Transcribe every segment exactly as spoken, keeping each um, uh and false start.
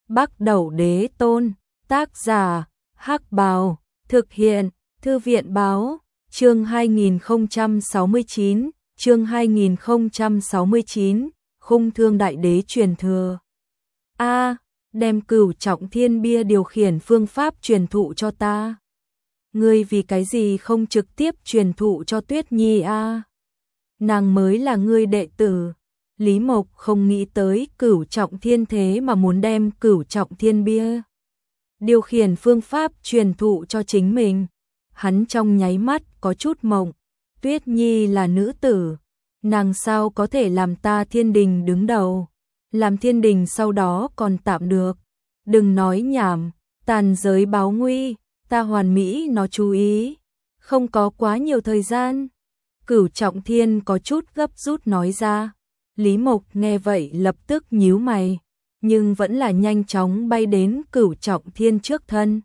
Bắc Đẩu Đế Tôn, tác giả, Hắc Bào, thực hiện, Thư viện báo, chương hai nghìn không trăm sáu mươi chín, chương hai nghìn không trăm sáu mươi chín, Khung Thương Đại Đế truyền thừa. A, đem Cửu Trọng Thiên Bia điều khiển phương pháp truyền thụ cho ta. Ngươi vì cái gì không trực tiếp truyền thụ cho Tuyết Nhi a? Nàng mới là ngươi đệ tử. Lý Mộc không nghĩ tới Cửu Trọng Thiên thế mà muốn đem Cửu Trọng Thiên Bia điều khiển phương pháp truyền thụ cho chính mình. Hắn trong nháy mắt có chút mộng. Tuyết Nhi là nữ tử, nàng sao có thể làm ta Thiên Đình đứng đầu? Làm Thiên Đình sau đó còn tạm được. Đừng nói nhảm, tàn giới báo nguy, ta hoàn mỹ nó chú ý. Không có quá nhiều thời gian. Cửu Trọng Thiên có chút gấp rút nói ra. Lý Mộc nghe vậy lập tức nhíu mày, nhưng vẫn là nhanh chóng bay đến Cửu Trọng Thiên trước thân.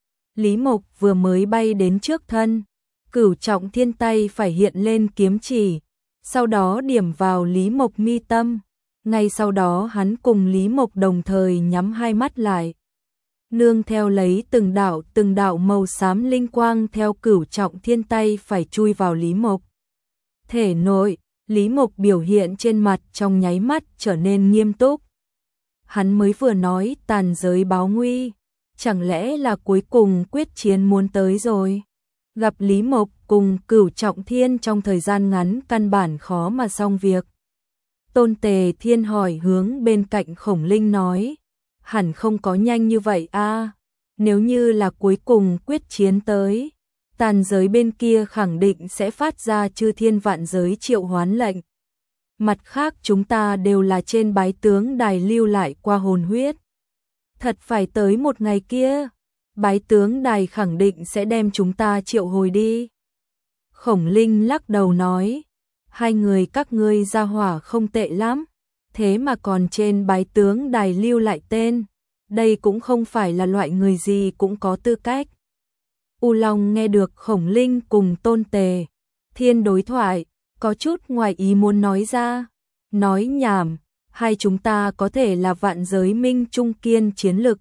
Lý Mộc vừa mới bay đến trước thân, Cửu Trọng Thiên tay phải hiện lên kiếm chỉ, sau đó điểm vào Lý Mộc mi tâm. Ngay sau đó hắn cùng Lý Mộc đồng thời nhắm hai mắt lại. Nương theo lấy từng đạo từng đạo màu xám linh quang theo Cửu Trọng Thiên tay phải chui vào Lý Mộc thể nội. Lý Mộc biểu hiện trên mặt trong nháy mắt trở nên nghiêm túc. Hắn mới vừa nói tàn giới báo nguy, chẳng lẽ là cuối cùng quyết chiến muốn tới rồi? Gặp Lý Mộc cùng Cửu Trọng Thiên trong thời gian ngắn căn bản khó mà xong việc. Tôn Tề Thiên hỏi hướng bên cạnh Khổng Linh nói, hẳn không có nhanh như vậy a, nếu như là cuối cùng quyết chiến tới, tàn giới bên kia khẳng định sẽ phát ra chư thiên vạn giới triệu hoán lệnh. Mặt khác chúng ta đều là trên bái tướng đài lưu lại qua hồn huyết. Thật phải tới một ngày kia, bái tướng đài khẳng định sẽ đem chúng ta triệu hồi đi. Khổng Linh lắc đầu nói, hai người các ngươi gia hỏa không tệ lắm, thế mà còn trên bái tướng đài lưu lại tên, đây cũng không phải là loại người gì cũng có tư cách. U Long nghe được Khổng Linh cùng Tôn Tề Thiên đối thoại, có chút ngoài ý muốn nói ra, nói nhảm, hai chúng ta có thể là vạn giới minh trung kiên chiến lực,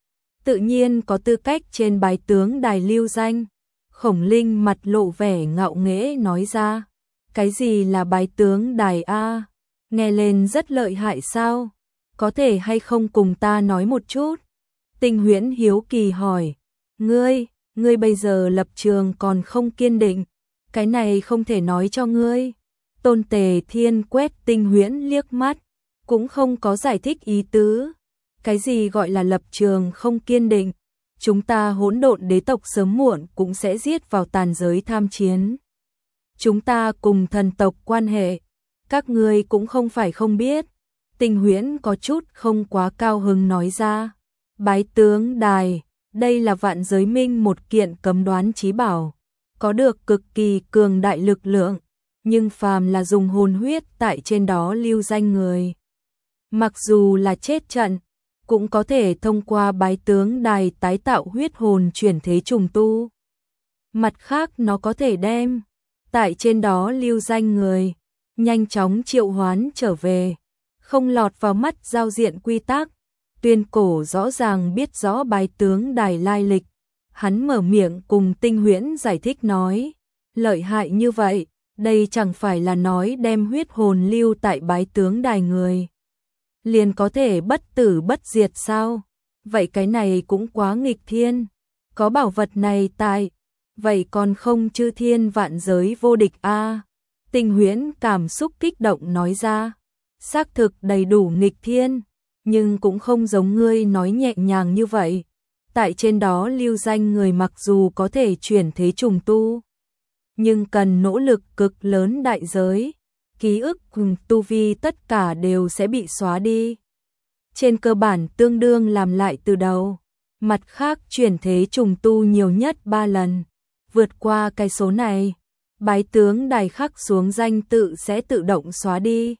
tự nhiên có tư cách trên bái tướng đài lưu danh. Khổng Linh mặt lộ vẻ ngạo nghễ nói ra, cái gì là bái tướng đài a? Nghe lên rất lợi hại sao? Có thể hay không cùng ta nói một chút? Tinh Huyễn hiếu kỳ hỏi, ngươi Ngươi bây giờ lập trường còn không kiên định, cái này không thể nói cho ngươi. Tôn Tề Thiên quét Tinh Huyễn liếc mắt, cũng không có giải thích ý tứ. Cái gì gọi là lập trường không kiên định? Chúng ta hỗn độn đế tộc sớm muộn cũng sẽ giết vào tàn giới tham chiến. Chúng ta cùng thần tộc quan hệ, các ngươi cũng không phải không biết. Tinh Huyễn có chút không quá cao hứng nói ra, bái tướng đài. Đây là vạn giới minh một kiện cấm đoán chí bảo, có được cực kỳ cường đại lực lượng, nhưng phàm là dùng hồn huyết tại trên đó lưu danh người, mặc dù là chết trận, cũng có thể thông qua bái tướng đài tái tạo huyết hồn chuyển thế trùng tu. Mặt khác nó có thể đem tại trên đó lưu danh người, nhanh chóng triệu hoán trở về, không lọt vào mắt giao diện quy tắc. Tuyên Cổ rõ ràng biết rõ bái tướng đài lai lịch, hắn mở miệng cùng Tinh Huyễn giải thích nói, lợi hại như vậy, đây chẳng phải là nói đem huyết hồn lưu tại bái tướng đài người, liền có thể bất tử bất diệt sao? Vậy cái này cũng quá nghịch thiên, có bảo vật này tại, vậy còn không chư thiên vạn giới vô địch a? À? Tinh Huyễn cảm xúc kích động nói ra, xác thực đầy đủ nghịch thiên. Nhưng cũng không giống ngươi nói nhẹ nhàng như vậy. Tại trên đó lưu danh người mặc dù có thể chuyển thế trùng tu, nhưng cần nỗ lực cực lớn đại giới, ký ức cùng tu vi tất cả đều sẽ bị xóa đi. Trên cơ bản tương đương làm lại từ đầu. Mặt khác chuyển thế trùng tu nhiều nhất ba lần. Vượt qua cái số này, bái tướng đài khắc xuống danh tự sẽ tự động xóa đi.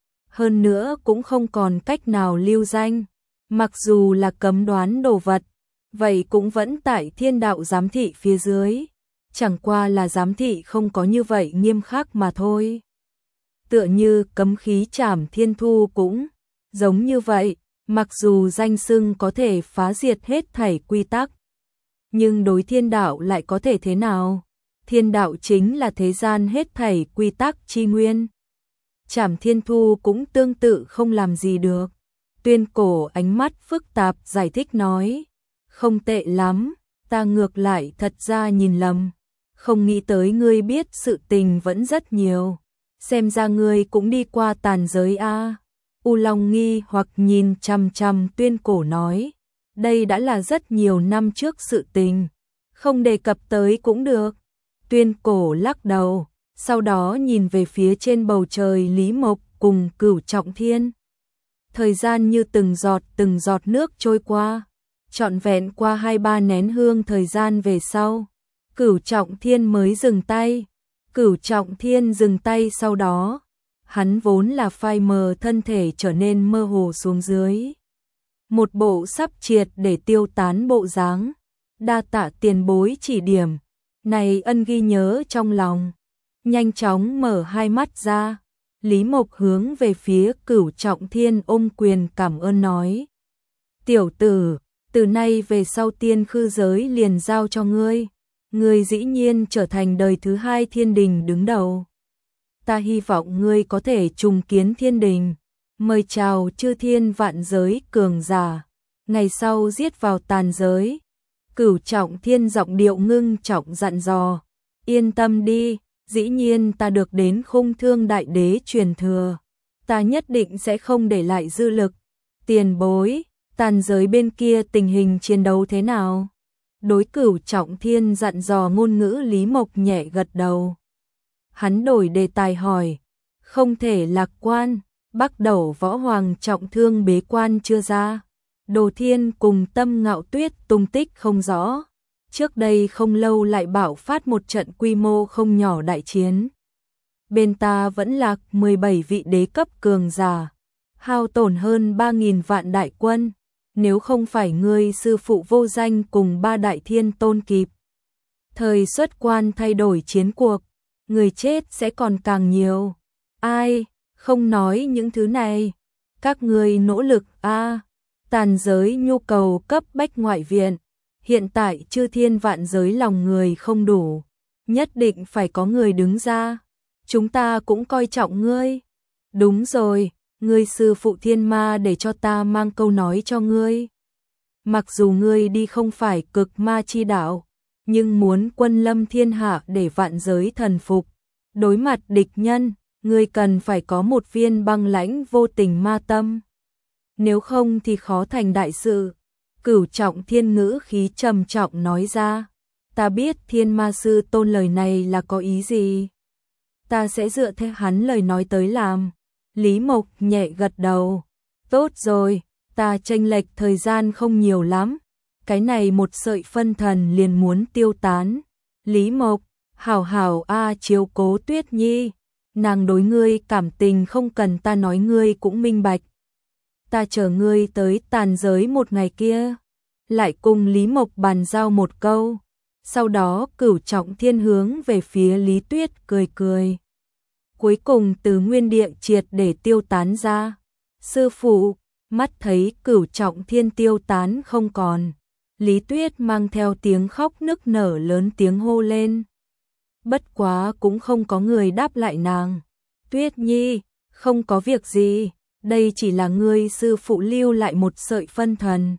Hơn nữa cũng không còn cách nào lưu danh, mặc dù là cấm đoán đồ vật, vậy cũng vẫn tại thiên đạo giám thị phía dưới, chẳng qua là giám thị không có như vậy nghiêm khắc mà thôi. Tựa như cấm khí trảm thiên thu cũng giống như vậy, Mặc dù danh xưng có thể phá diệt hết thảy quy tắc, nhưng đối thiên đạo lại có thể thế nào? Thiên đạo chính là thế gian hết thảy quy tắc chi nguyên. Trảm Thiên Thu cũng tương tự không làm gì được. Tuyên Cổ ánh mắt phức tạp giải thích nói, không tệ lắm, ta ngược lại thật ra nhìn lầm, không nghĩ tới ngươi biết sự tình vẫn rất nhiều, xem ra ngươi cũng đi qua tàn giới a. U Long nghi hoặc nhìn chằm chằm Tuyên Cổ nói, đây đã là rất nhiều năm trước sự tình, không đề cập tới cũng được. Tuyên Cổ lắc đầu, sau đó nhìn về phía trên bầu trời Lý Mộc cùng Cửu Trọng Thiên. Thời gian như từng giọt từng giọt nước trôi qua, trọn vẹn qua hai ba nén hương thời gian về sau, Cửu Trọng Thiên mới dừng tay. Cửu Trọng Thiên dừng tay sau đó, hắn vốn là phai mờ thân thể trở nên mơ hồ xuống dưới. Một bộ sắp triệt để tiêu tán bộ dáng, đa tạ tiền bối chỉ điểm, này ân ghi nhớ trong lòng. Nhanh chóng mở hai mắt ra, Lý Mộc hướng về phía Cửu Trọng Thiên ôm quyền cảm ơn nói. Tiểu tử, từ nay về sau tiên khư giới liền giao cho ngươi, ngươi dĩ nhiên trở thành đời thứ hai thiên đình đứng đầu. Ta hy vọng ngươi có thể trùng kiến thiên đình, mời chào chư thiên vạn giới cường giả, ngày sau giết vào tàn giới. Cửu Trọng Thiên giọng điệu ngưng trọng dặn dò, yên tâm đi, dĩ nhiên ta được đến Khung Thương Đại Đế truyền thừa, ta nhất định sẽ không để lại dư lực. Tiền bối, tàn giới bên kia tình hình chiến đấu thế nào? Đối Cửu Trọng Thiên dặn dò ngôn ngữ Lý Mộc nhẹ gật đầu. Hắn đổi đề tài hỏi, không thể lạc quan, Bắc Đẩu Võ Hoàng trọng thương bế quan chưa ra. Đồ Thiên cùng Tâm Ngạo Tuyết tung tích không rõ, trước đây không lâu lại bạo phát một trận quy mô không nhỏ đại chiến. Bên ta vẫn lạc mười bảy vị đế cấp cường giả, hao tổn hơn ba nghìn vạn đại quân, nếu không phải ngươi sư phụ vô danh cùng ba đại thiên tôn kịp thời xuất quan thay đổi chiến cuộc, người chết sẽ còn càng nhiều. Ai, không nói những thứ này, các ngươi nỗ lực a. Tàn giới nhu cầu cấp bách ngoại viện, hiện tại chư thiên vạn giới lòng người không đủ, nhất định phải có người đứng ra. Chúng ta cũng coi trọng ngươi. Đúng rồi, ngươi sư phụ Thiên Ma để cho ta mang câu nói cho ngươi. Mặc dù ngươi đi không phải cực ma chi đạo, nhưng muốn quân lâm thiên hạ để vạn giới thần phục, đối mặt địch nhân, ngươi cần phải có một viên băng lãnh vô tình ma tâm. Nếu không thì khó thành đại sự. Cửu Trọng Thiên ngữ khí trầm trọng nói ra, ta biết Thiên Ma Sư Tôn lời này là có ý gì, ta sẽ dựa theo hắn lời nói tới làm. Lý Mộc nhẹ gật đầu, tốt rồi, ta chênh lệch thời gian không nhiều lắm, cái này một sợi phân thần liền muốn tiêu tán. Lý Mộc, hảo hảo a chiếu cố Tuyết Nhi, nàng đối ngươi cảm tình không cần ta nói ngươi cũng minh bạch. Ta chờ ngươi tới tàn giới một ngày kia. Lại cùng Lý Mộc bàn giao một câu. Sau đó Cửu Trọng Thiên hướng về phía Lý Tuyết cười cười. Cuối cùng từ nguyên địa triệt để tiêu tán ra. Sư phụ, mắt thấy Cửu Trọng Thiên tiêu tán không còn. Lý Tuyết mang theo tiếng khóc nức nở lớn tiếng hô lên. Bất quá cũng không có người đáp lại nàng. Tuyết Nhi, không có việc gì. Đây chỉ là ngươi sư phụ lưu lại một sợi phân thần.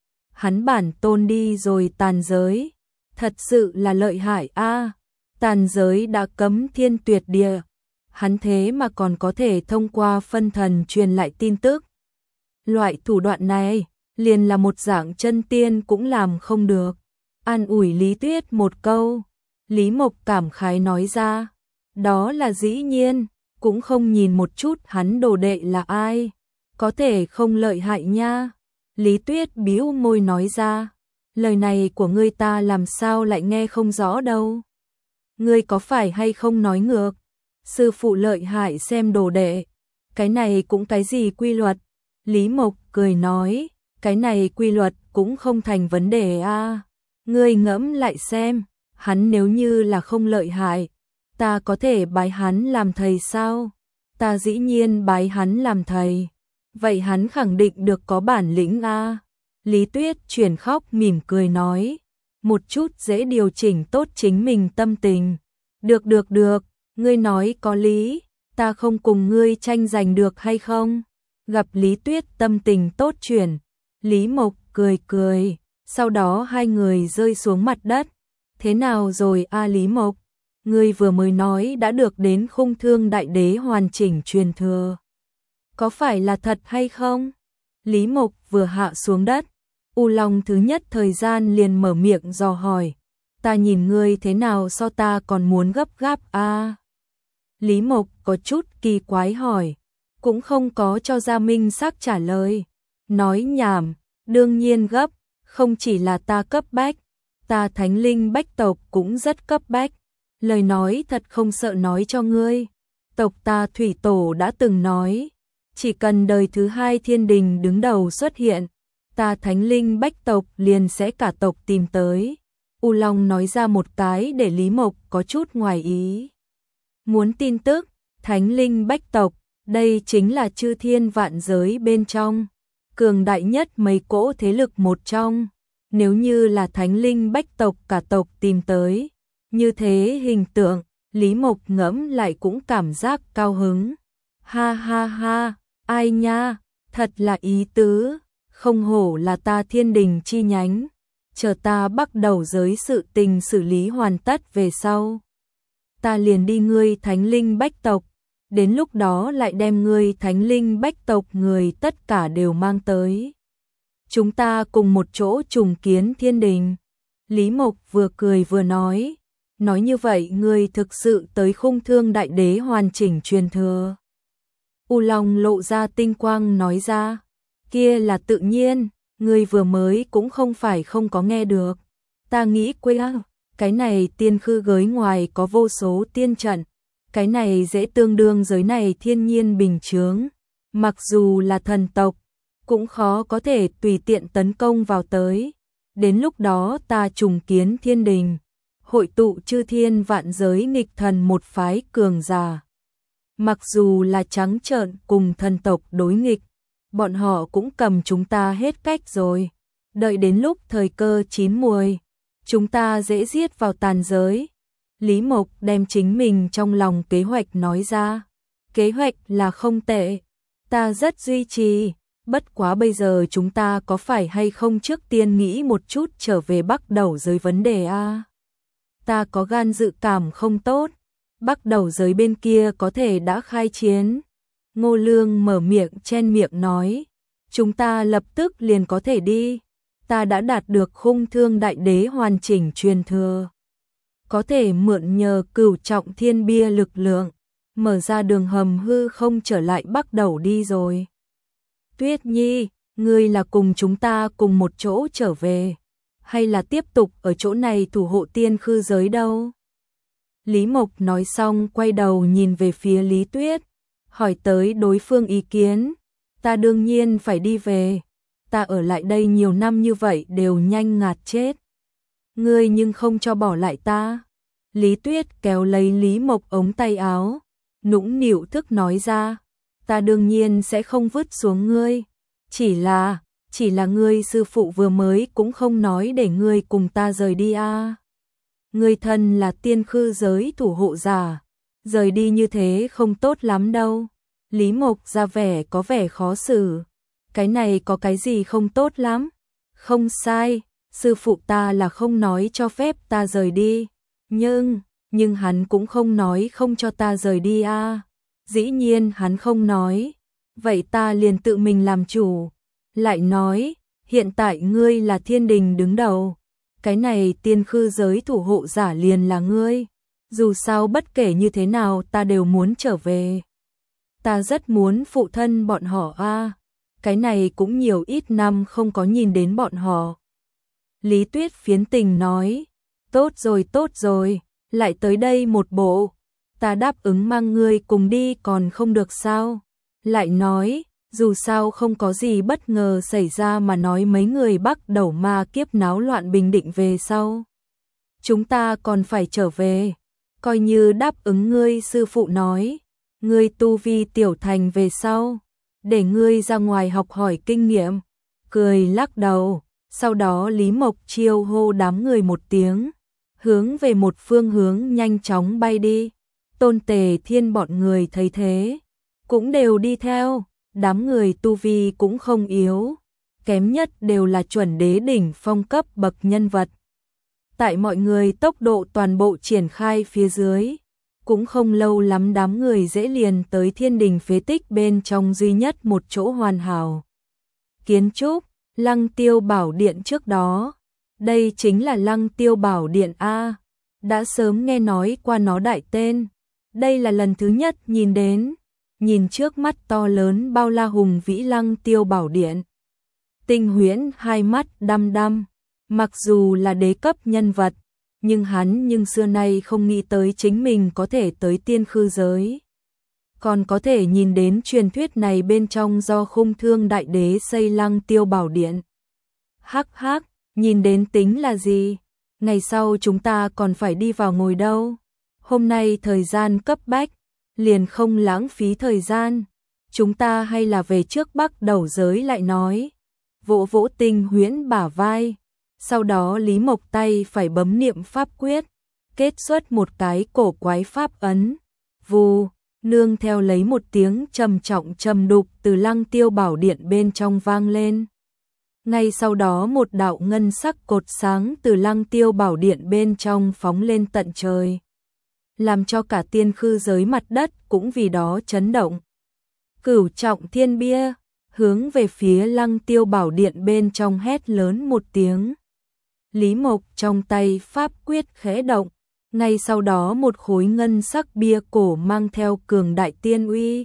Hắn bản tôn đi rồi tàn giới. Thật sự là lợi hại a. Tàn giới đã cấm thiên tuyệt địa. Hắn thế mà còn có thể thông qua phân thần truyền lại tin tức. Loại thủ đoạn này, liền là một dạng chân tiên cũng làm không được. An ủi Lý Tuyết một câu. Lý Mộc cảm khái nói ra. Đó là dĩ nhiên. Cũng không nhìn một chút hắn đồ đệ là ai, có thể không lợi hại nha. Lý Tuyết bĩu môi nói ra, lời này của ngươi ta làm sao lại nghe không rõ đâu. Ngươi có phải hay không nói ngược, sư phụ lợi hại xem đồ đệ, cái này cũng cái gì quy luật. Lý Mộc cười nói, cái này quy luật cũng không thành vấn đề a. À. Ngươi ngẫm lại xem, hắn nếu như là không lợi hại, ta có thể bái hắn làm thầy sao? Ta dĩ nhiên bái hắn làm thầy. vậy hắn khẳng định được có bản lĩnh a. Lý Tuyết chuyển khóc mỉm cười nói, một chút dễ điều chỉnh tốt chính mình tâm tình. Được được được, ngươi nói có lý, ta không cùng ngươi tranh giành được hay không? Gặp Lý Tuyết tâm tình tốt chuyển, Lý Mộc cười cười, sau đó hai người rơi xuống mặt đất. Thế nào rồi a Lý Mộc? Ngươi vừa mới nói đã được đến Khung Thương Đại Đế hoàn chỉnh truyền thừa. Có phải là thật hay không? Lý Mộc vừa hạ xuống đất, U Long thứ nhất thời gian liền mở miệng dò hỏi. Ta nhìn ngươi thế nào so ta còn muốn gấp gáp a? Lý Mộc có chút kỳ quái hỏi, cũng không có cho ra minh xác trả lời. Nói nhảm, đương nhiên gấp, không chỉ là ta cấp bách, ta Thánh Linh Bách tộc cũng rất cấp bách. Lời nói thật không sợ nói cho ngươi. Tộc ta Thủy Tổ đã từng nói, chỉ cần đời thứ hai thiên đình đứng đầu xuất hiện, ta Thánh Linh Bách tộc liền sẽ cả tộc tìm tới. U Long nói ra một cái để Lý Mộc có chút ngoài ý. Muốn tin tức, Thánh Linh Bách tộc, đây chính là chư thiên vạn giới bên trong, cường đại nhất mấy cỗ thế lực một trong. Nếu như là Thánh Linh Bách tộc cả tộc tìm tới, như thế hình tượng, Lý Mộc ngẫm lại cũng cảm giác cao hứng. Ha ha ha, ai nha, thật là ý tứ, không hổ là ta thiên đình chi nhánh. Chờ ta bắt đầu giới sự tình xử lý hoàn tất về sau, ta liền đi ngươi Thánh Linh Bách tộc, đến lúc đó lại đem ngươi Thánh Linh Bách tộc người tất cả đều mang tới. Chúng ta cùng một chỗ trùng kiến thiên đình. Lý Mộc vừa cười vừa nói, nói như vậy ngươi thực sự tới Khung Thương Đại Đế hoàn chỉnh truyền thừa. U Long lộ ra tinh quang nói ra, kia là tự nhiên, ngươi vừa mới cũng không phải không có nghe được. Ta nghĩ quê cái này tiên khư gới ngoài có vô số tiên trận, cái này dễ tương đương giới này thiên nhiên bình chướng. Mặc dù là thần tộc, cũng khó có thể tùy tiện tấn công vào tới. Đến lúc đó ta trùng kiến thiên đình, hội tụ chư thiên vạn giới nghịch thần một phái cường giả. Mặc dù là trắng trợn cùng thần tộc đối nghịch, bọn họ cũng cầm chúng ta hết cách rồi. Đợi đến lúc thời cơ chín muồi, chúng ta dễ giết vào tàn giới. Lý Mộc đem chính mình trong lòng kế hoạch nói ra. Kế hoạch là không tệ, ta rất duy trì. Bất quá bây giờ chúng ta có phải hay không trước tiên nghĩ một chút trở về Bắc Đầu giới vấn đề a? Ta có gan dự cảm không tốt, Bắc Đầu giới bên kia có thể đã khai chiến. Ngô Lương mở miệng chen miệng nói, chúng ta lập tức liền có thể đi. Ta đã đạt được Khung Thương Đại Đế hoàn chỉnh truyền thừa, có thể mượn nhờ cửu trọng thiên bia lực lượng, mở ra đường hầm hư không trở lại Bắc Đầu đi rồi. Tuyết Nhi, ngươi là cùng chúng ta cùng một chỗ trở về, hay là tiếp tục ở chỗ này thủ hộ tiên khư giới đâu? Lý Mộc nói xong quay đầu nhìn về phía Lý Tuyết, hỏi tới đối phương ý kiến. Ta đương nhiên phải đi về, ta ở lại đây nhiều năm như vậy đều nhanh ngạt chết. Ngươi nhưng không cho bỏ lại ta. Lý Tuyết kéo lấy Lý Mộc ống tay áo, nũng nịu thức nói ra, ta đương nhiên sẽ không vứt xuống ngươi. Chỉ là, chỉ là ngươi sư phụ vừa mới cũng không nói để ngươi cùng ta rời đi a. À. Ngươi thân là tiên khư giới thủ hộ giả, rời đi như thế không tốt lắm đâu. Lý Mộc ra vẻ có vẻ khó xử. Cái này có cái gì không tốt lắm? Không sai, sư phụ ta là không nói cho phép ta rời đi. Nhưng, nhưng hắn cũng không nói không cho ta rời đi a. À. Dĩ nhiên hắn không nói. Vậy ta liền tự mình làm chủ. Lại nói, hiện tại ngươi là thiên đình đứng đầu. Cái này tiên khư giới thủ hộ giả liền là ngươi. Dù sao bất kể như thế nào ta đều muốn trở về. Ta rất muốn phụ thân bọn họ a. À. Cái này cũng nhiều ít năm không có nhìn đến bọn họ. Lý Tuyết phiến tình nói, tốt rồi tốt rồi, lại tới đây một bộ. Ta đáp ứng mang ngươi cùng đi còn không được sao? Lại nói, dù sao không có gì bất ngờ xảy ra mà nói mấy người Bắc Đầu ma kiếp náo loạn bình định về sau. Chúng ta còn phải trở về, coi như đáp ứng ngươi sư phụ nói, ngươi tu vi tiểu thành về sau, để ngươi ra ngoài học hỏi kinh nghiệm. Cười lắc đầu, sau đó Lý Mộc Chiêu hô đám người một tiếng, hướng về một phương hướng nhanh chóng bay đi. Tôn Tề Thiên bọn người thấy thế, cũng đều đi theo, đám người tu vi cũng không yếu, kém nhất đều là chuẩn đế đỉnh phong cấp bậc nhân vật. Tại mọi người tốc độ toàn bộ triển khai phía dưới, cũng không lâu lắm đám người dễ liền tới thiên đình phế tích bên trong duy nhất một chỗ hoàn hảo. Kiến trúc, Lăng Tiêu Bảo Điện trước đó. Đây chính là Lăng Tiêu Bảo Điện A, đã sớm nghe nói qua nó đại tên. Đây là lần thứ nhất nhìn đến, nhìn trước mắt to lớn bao la hùng vĩ Lăng Tiêu Bảo Điện. Tinh Huyễn hai mắt đăm đăm, mặc dù là đế cấp nhân vật, nhưng hắn nhưng xưa nay không nghĩ tới chính mình có thể tới tiên khư giới. Còn có thể nhìn đến truyền thuyết này bên trong do Khung Thương Đại Đế xây Lăng Tiêu Bảo Điện. Hắc hắc, nhìn đến tính là gì? Ngày sau chúng ta còn phải đi vào ngồi đâu. Hôm nay thời gian cấp bách, liền không lãng phí thời gian. Chúng ta hay là về trước Bắc Đầu giới lại nói. Vỗ vỗ Tinh Huyễn bả vai. Sau đó Lý Mộc tay phải bấm niệm pháp quyết, kết xuất một cái cổ quái pháp ấn. Vù, nương theo lấy một tiếng trầm trọng trầm đục từ Lăng Tiêu Bảo Điện bên trong vang lên. Ngay sau đó một đạo ngân sắc cột sáng từ Lăng Tiêu Bảo Điện bên trong phóng lên tận trời, làm cho cả tiên khư giới mặt đất cũng vì đó chấn động. Cửu trọng thiên bia, hướng về phía Lăng Tiêu Bảo Điện bên trong hét lớn một tiếng. Lý Mộc trong tay pháp quyết khẽ động, ngay sau đó một khối ngân sắc bia cổ mang theo cường đại tiên uy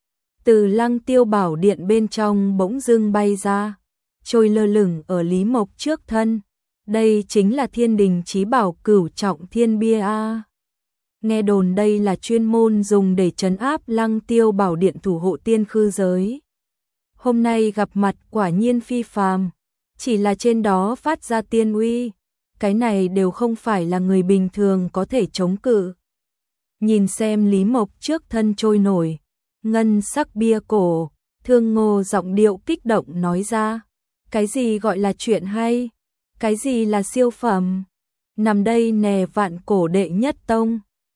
từ Lăng Tiêu Bảo Điện bên trong bỗng dưng bay ra, trôi lơ lửng ở Lý Mộc trước thân. Đây chính là Thiên Đình Chí Bảo Cửu Trọng Thiên Bia a. Nghe đồn đây là chuyên môn dùng để trấn áp Lăng Tiêu Bảo Điện thủ hộ tiên khư giới. Hôm nay gặp mặt quả nhiên phi phàm, chỉ là trên đó phát ra tiên uy, cái này đều không phải là người bình thường có thể chống cự. Nhìn xem Lý Mộc trước thân trôi nổi ngân sắc bia cổ, Thương Ngô giọng điệu kích động nói ra, cái gì gọi là chuyện hay, cái gì là siêu phẩm, nằm đây nè vạn cổ đệ nhất tông.